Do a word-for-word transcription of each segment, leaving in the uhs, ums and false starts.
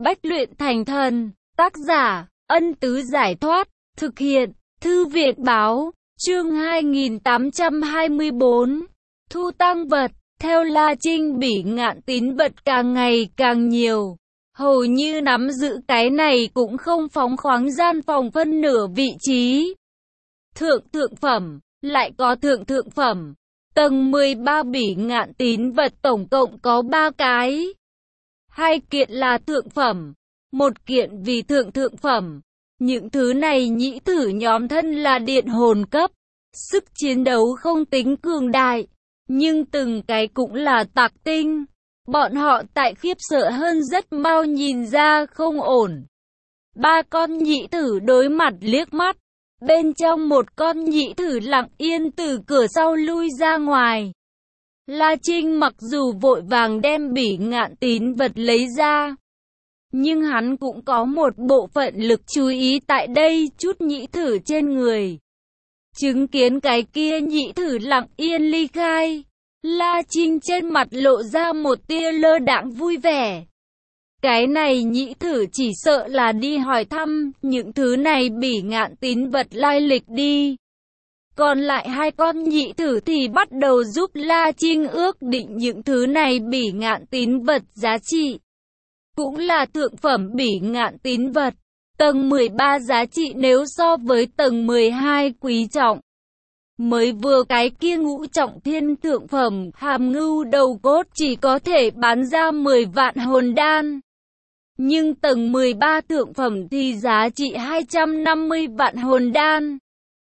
Bách luyện thành thần, tác giả, Ân Tứ Giải Thoát, thực hiện, Thư viện Báo, chương hai nghìn tám trăm hai mươi tư, thu tang vật, theo La Trinh Bỉ Ngạn tín vật càng ngày càng nhiều. Hầu như nắm giữ cái này cũng không phóng khoáng gian phòng phân nửa vị trí. Thượng thượng phẩm, lại có thượng thượng phẩm. Tầng mười ba Bỉ Ngạn tín vật tổng cộng có ba cái. Hai kiện là thượng phẩm, một kiện vì thượng thượng phẩm. Những thứ này nhĩ thử nhóm thân là điện hồn cấp, sức chiến đấu không tính cường đại, nhưng từng cái cũng là tạc tinh. Bọn họ tại khiếp sợ hơn rất mau nhìn ra không ổn. Ba con nhĩ thử đối mặt liếc mắt, bên trong một con nhĩ thử lặng yên từ cửa sau lui ra ngoài. La Trinh mặc dù vội vàng đem Bỉ Ngạn tín vật lấy ra, nhưng hắn cũng có một bộ phận lực chú ý tại đây chút nhĩ thử trên người. Chứng kiến cái kia nhĩ thử lặng yên ly khai, La Trinh trên mặt lộ ra một tia lơ đãng vui vẻ. Cái này nhĩ thử chỉ sợ là đi hỏi thăm những thứ này Bỉ Ngạn tín vật lai lịch đi. Còn lại hai con nhĩ thử thì bắt đầu giúp La Trinh ước định những thứ này Bỉ Ngạn tín vật giá trị. Cũng là thượng phẩm Bỉ Ngạn tín vật. Tầng mười ba giá trị nếu so với tầng mười hai quý trọng. Mới vừa cái kia ngũ trọng thiên thượng phẩm hàm ngưu đầu cốt chỉ có thể bán ra mười vạn hồn đan. Nhưng tầng mười ba thượng phẩm thì giá trị hai trăm năm mươi vạn hồn đan.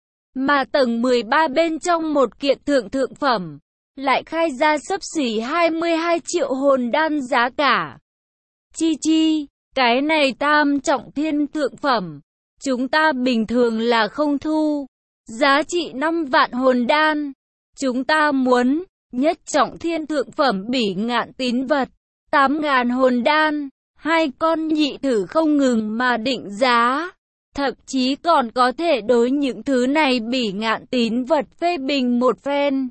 Mà tầng mười ba bên trong một kiện thượng thượng phẩm lại khai ra xấp xỉ hai mươi hai triệu hồn đan giá cả. Chi chi, cái này tam trọng thiên thượng phẩm, chúng ta bình thường là không thu. Giá trị năm vạn hồn đan. Chúng ta muốn nhất trọng thiên thượng phẩm Bỉ Ngạn tín vật, tám ngàn hồn đan. Hai con nhị thử không ngừng mà định giá. Thậm chí còn có thể đối những thứ này Bỉ Ngạn tín vật phê bình một phen.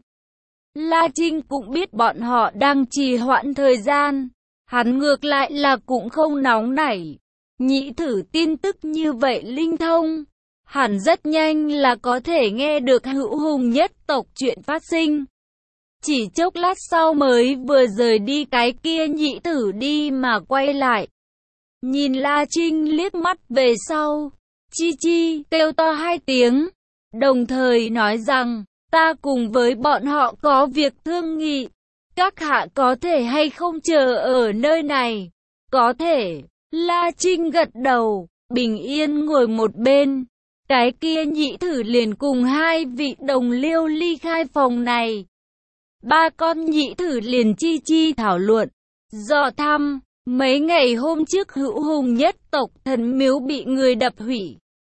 La Trinh cũng biết bọn họ đang trì hoãn thời gian. Hắn ngược lại là cũng không nóng nảy. Nhị thử tin tức như vậy linh thông, hẳn rất nhanh là có thể nghe được hữu hùng nhất tộc chuyện phát sinh. Chỉ chốc lát sau mới vừa rời đi cái kia nhị thử đi mà quay lại. Nhìn La Trinh liếc mắt về sau, chi chi kêu to hai tiếng, đồng thời nói rằng, ta cùng với bọn họ có việc thương nghị. Các hạ có thể hay không chờ ở nơi này? Có thể. La Trinh gật đầu, bình yên ngồi một bên. Cái kia nhị thử liền cùng hai vị đồng liêu ly khai phòng này. Ba con nhị thử liền chi chi thảo luận, dò thăm. Mấy ngày hôm trước hữu hùng nhất tộc thần miếu bị người đập hủy.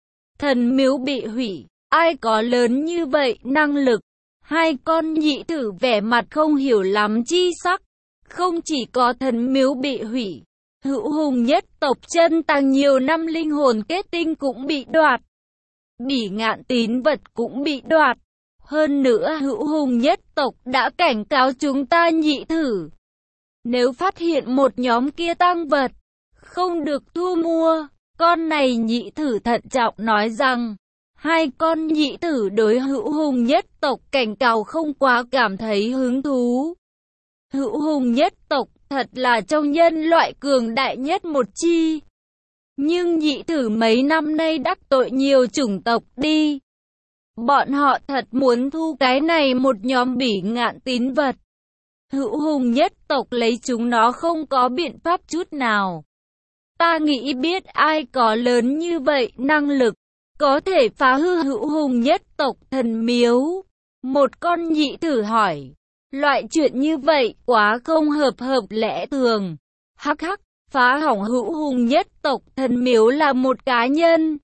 Thần miếu bị hủy, ai có lớn như vậy năng lực? Hai con nhị thử vẻ mặt không hiểu lắm chi sắc. Không chỉ có thần miếu bị hủy, hữu hùng nhất tộc chân tàng nhiều năm linh hồn kết tinh cũng bị đoạt. Bỉ Ngạn tín vật cũng bị đoạt. Hơn nữa hữu hùng nhất tộc đã cảnh cáo chúng ta nhị thử. Nếu phát hiện một nhóm kia tang vật, không được thu mua. Con này nhị thử thận trọng nói rằng, hai con nhị thử đối hữu hùng nhất tộc cảnh cáo không quá cảm thấy hứng thú. Hữu hùng nhất tộc thật là trong nhân loại cường đại nhất một chi. Nhưng nhị thử mấy năm nay đắc tội nhiều chủng tộc đi. Bọn họ thật muốn thu cái này một nhóm Bỉ Ngạn tín vật. Hữu hùng nhất tộc lấy chúng nó không có biện pháp chút nào. Ta nghĩ biết ai có lớn như vậy năng lực, có thể phá hư hữu hùng nhất tộc thần miếu. Một con nhị thử hỏi, loại chuyện như vậy quá không hợp hợp lẽ thường. Hắc hắc, phá hỏng hữu hùng nhất tộc thần miếu là một cá nhân.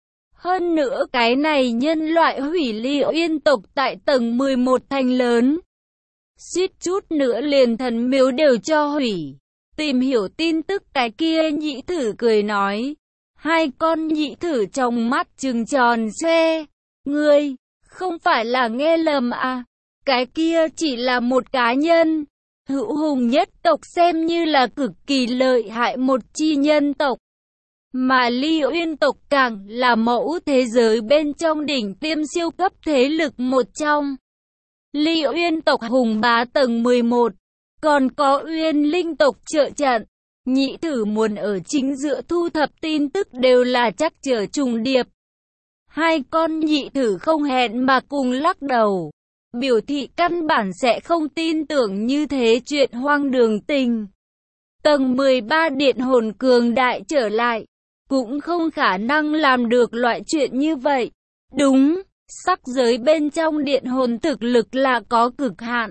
Hơn nữa cái này nhân loại hủy Ly Uyên tộc tại tầng mười một thành lớn. Suýt chút nữa liền thần miếu đều cho hủy. Tìm hiểu tin tức cái kia nhị thử cười nói. Hai con nhị thử trong mắt trừng tròn xoe. Ngươi, không phải là nghe lầm à? Cái kia chỉ là một cá nhân. Hữu Hùng nhất tộc xem như là cực kỳ lợi hại một chi nhân tộc. Mà Ly Uyên tộc càng là mẫu thế giới bên trong đỉnh tiêm siêu cấp thế lực một trong. Ly Uyên tộc hùng bá tầng mười một, còn có Uyên Linh tộc trợ trận. Nhị thử muốn ở chính giữa thu thập tin tức đều là chắc trở trùng điệp. Hai con nhị thử không hẹn mà cùng lắc đầu, biểu thị căn bản sẽ không tin tưởng như thế chuyện hoang đường tình. Tầng mười ba điện hồn cường đại trở lại, cũng không khả năng làm được loại chuyện như vậy. Đúng, sắc giới bên trong điện hồn thực lực là có cực hạn.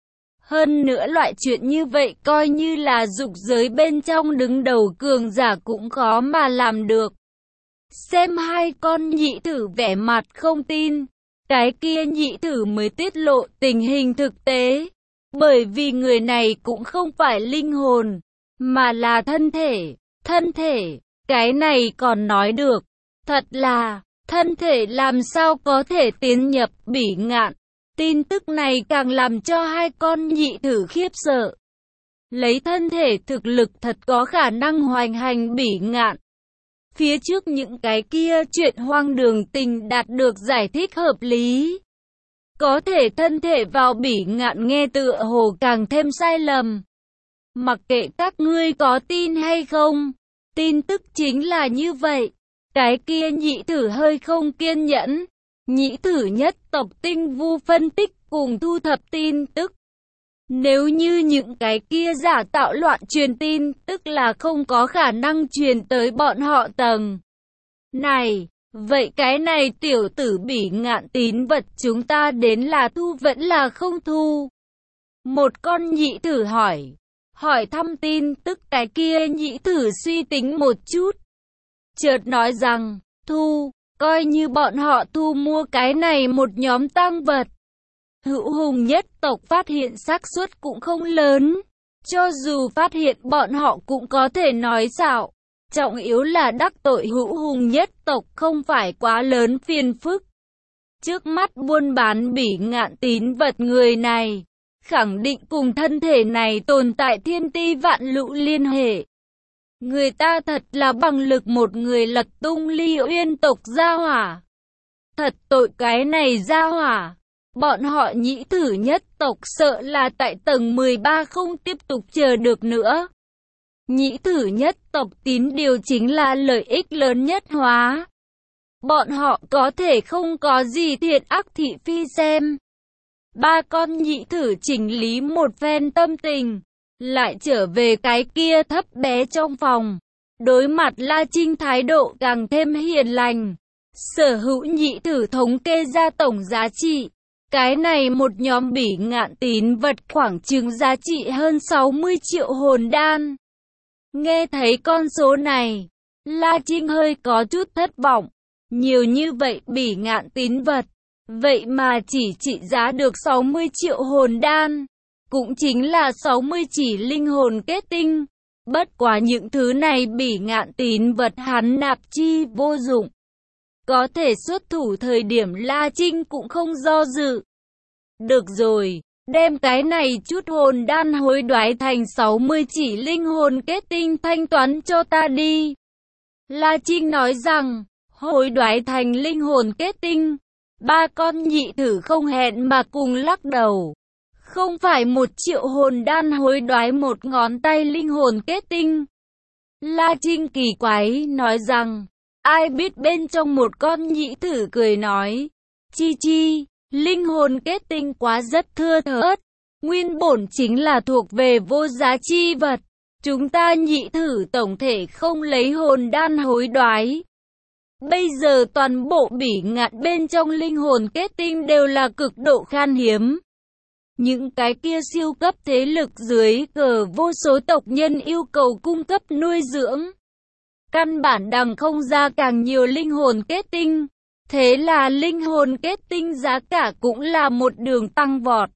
Hơn nữa loại chuyện như vậy coi như là dục giới bên trong đứng đầu cường giả cũng khó mà làm được. Xem hai con nhị thử vẻ mặt không tin, cái kia nhị thử mới tiết lộ tình hình thực tế. Bởi vì người này cũng không phải linh hồn, mà là thân thể. Thân thể, cái này còn nói được. Thật là, thân thể làm sao có thể tiến nhập bỉ ngạn. Tin tức này càng làm cho hai con nhị thử khiếp sợ. Lấy thân thể thực lực thật có khả năng hoành hành bỉ ngạn. Phía trước những cái kia chuyện hoang đường tình đạt được giải thích hợp lý. Có thể thân thể vào bỉ ngạn nghe tựa hồ càng thêm sai lầm. Mặc kệ các ngươi có tin hay không, tin tức chính là như vậy. Cái kia nhị thử hơi không kiên nhẫn. Nhị thử nhất tộc tinh vu phân tích cùng thu thập tin tức. Nếu như những cái kia giả tạo loạn truyền tin, tức là không có khả năng truyền tới bọn họ tầng này. Vậy cái này tiểu tử bỉ ngạn tín vật chúng ta đến là thu vẫn là không thu? Một con nhị thử hỏi. Hỏi thăm tin tức cái kia nhị thử suy tính một chút. Chợt nói rằng, thu, coi như bọn họ thu mua cái này một nhóm tang vật. Hữu Hùng nhất tộc phát hiện xác suất cũng không lớn. Cho dù phát hiện bọn họ cũng có thể nói xạo. Trọng yếu là đắc tội Hữu Hùng nhất tộc không phải quá lớn phiền phức. Trước mắt buôn bán bỉ ngạn tín vật người này, khẳng định cùng thân thể này tồn tại thiên ti vạn lũ liên hệ. Người ta thật là bằng lực một người lật tung Ly Uyên tộc gia hỏa. Thật tội cái này gia hỏa. Bọn họ nhĩ thử nhất tộc sợ là tại tầng mười ba không tiếp tục chờ được nữa. Nhĩ thử nhất tộc tín điều chính là lợi ích lớn nhất hóa. Bọn họ có thể không có gì thiện ác thị phi xem. Ba con nhị thử chỉnh lý một phen tâm tình, lại trở về cái kia thấp bé trong phòng. Đối mặt La Trinh thái độ càng thêm hiền lành. Sở hữu nhị thử thống kê ra tổng giá trị. Cái này một nhóm bỉ ngạn tín vật khoảng chừng giá trị hơn sáu mươi triệu hồn đan. Nghe thấy con số này, La Trinh hơi có chút thất vọng. Nhiều như vậy bỉ ngạn tín vật, vậy mà chỉ trị giá được sáu mươi triệu hồn đan. Cũng chính là sáu mươi chỉ linh hồn kết tinh. Bất quá những thứ này bỉ ngạn tín vật hắn nạp chi vô dụng. Có thể xuất thủ thời điểm La Trinh cũng không do dự. Được rồi, đem cái này chút hồn đan hối đoái thành sáu mươi chỉ linh hồn kết tinh thanh toán cho ta đi. La Trinh nói rằng, hối đoái thành linh hồn kết tinh. Ba con nhị thử không hẹn mà cùng lắc đầu. Không phải một triệu hồn đan hối đoái một ngón tay linh hồn kết tinh. La Trinh kỳ quái nói rằng, ai biết bên trong một con nhị thử cười nói, chi chi, linh hồn kết tinh quá rất thưa thớt, nguyên bổn chính là thuộc về vô giá chi vật. Chúng ta nhị thử tổng thể không lấy hồn đan hối đoái. Bây giờ toàn bộ bỉ ngạn bên trong linh hồn kết tinh đều là cực độ khan hiếm. Những cái kia siêu cấp thế lực dưới cờ vô số tộc nhân yêu cầu cung cấp nuôi dưỡng. Căn bản đằng không ra càng nhiều linh hồn kết tinh. Thế là linh hồn kết tinh giá cả cũng là một đường tăng vọt.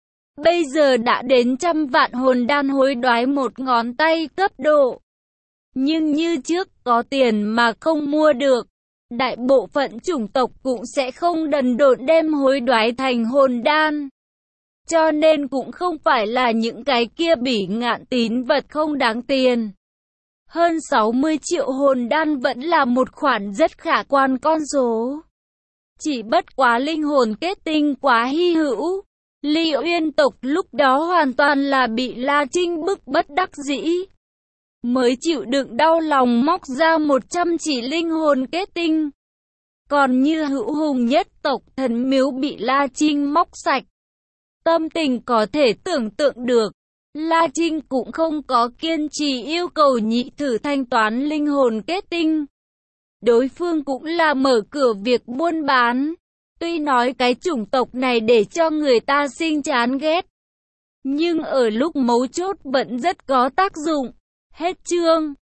Bây giờ đã đến trăm vạn hồn đan hối đoái một ngón tay cấp độ. Nhưng như trước có tiền mà không mua được. Đại bộ phận chủng tộc cũng sẽ không đần độn đem hối đoái thành hồn đan. cho nên cũng không phải là những cái kia bỉ ngạn tín vật không đáng tiền. Hơn sáu mươi triệu hồn đan vẫn là một khoản rất khả quan con số. Chỉ bất quá linh hồn kết tinh quá hy hữu. Ly Uyên tộc lúc đó hoàn toàn là bị La Trinh bức bất đắc dĩ. Mới chịu đựng đau lòng móc ra một trăm chỉ linh hồn kết tinh. Còn như Hữu Hùng nhất tộc thần miếu bị La Trinh móc sạch. Tâm tình có thể tưởng tượng được. La Trinh cũng không có kiên trì yêu cầu nhị thử thanh toán linh hồn kết tinh. Đối phương cũng là mở cửa việc buôn bán. Tuy nói cái chủng tộc này để cho người ta sinh chán ghét, nhưng ở lúc mấu chốt vẫn rất có tác dụng. Hết chương.